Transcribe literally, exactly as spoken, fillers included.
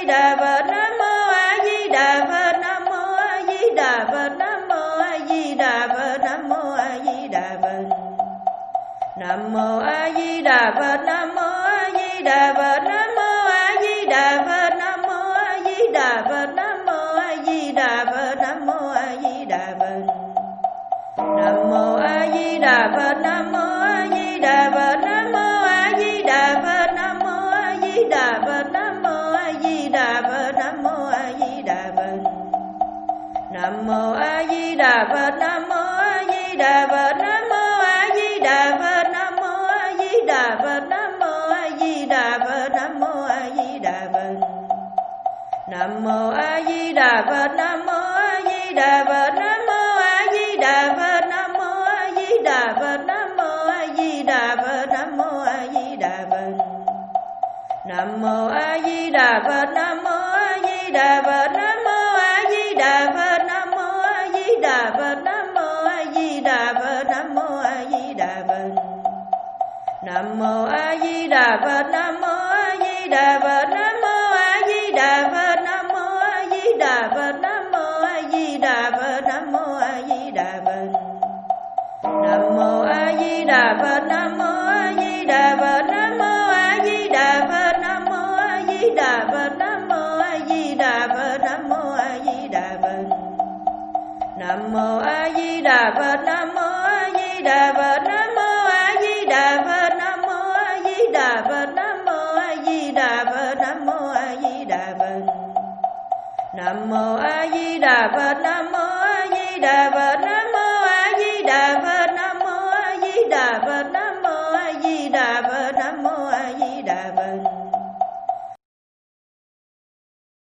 Di Đà Phật, Nam Mô A Di Đà Phật, Nam Mô A Di Đà Phật, Nam Mô A Di Đà Phật, Nam Mô A Di Đà Phật. Nam Mô A Di Đà Phật, Nam Mô A Di Đà Phật, Nam Mô A Di Đà Phật, Nam Mô A Di Đà Phật, Nam Mô A Di Đà Phật, Nam Mô A Di Đà Phật. Nam Mô A Di Đà Phật, Nam Mô A Di Đà Phật, Nam Mô A Di Đà Phật, Nam Mô A Di Đà Phật, Nam Mô A Di Đà Phật, Nam Mô A Di Đà Phật. Nam Mô A Di Đà Phật, Nam Mô A Di Đà Phật, Nam Mô A Di Đà Phật, Nam Mô A Di Đà Phật, Nam Mô A Di Đà Phật, Nam Mô A Di Đà Phật. Nam Mô A Di Đà Phật, Nam Mô A Di Đà Phật, Nam Mô A Di Đà Phật, Nam Mô A Di Đà Phật, Nam Mô A Di Đà Phật, Nam Mô A Di Đà Phật. Nam Mô A Di Đà Phật, Nam Mô A Di Đà Phật, Nam Mô A Di Đà Phật, Nam Mô A Di Đà Phật, Nam Mô A Di Đà Phật, Nam Mô A Di Đà Phật. Nam Mô A Di Đà Phật, Nam Mô A Di Đà Phật, Nam Mô A Di Đà Phật, Nam Mô A Di Đà Phật, Nam Mô A Di Đà Phật, Nam Mô A Di Đà Phật. Nam Mô A Di Đà Phật, Nam Mô A Di Đà Phật, Nam Mô A Di Đà Phật, Nam Mô A Di Đà Phật, Nam Mô A Di Đà Phật, Nam Mô A Di Đà Phật. Nam Mô A Di Đà Phật, Nam Mô A Di Đà Phật, Nam Mô A Di Đà Phật, Nam Mô A Di Đà Phật, Nam Mô A Di Đà Phật, Nam Mô A Di Đà Phật. Nam Mô A Di Đà Phật, Nam Mô A Di Đà Phật, Nam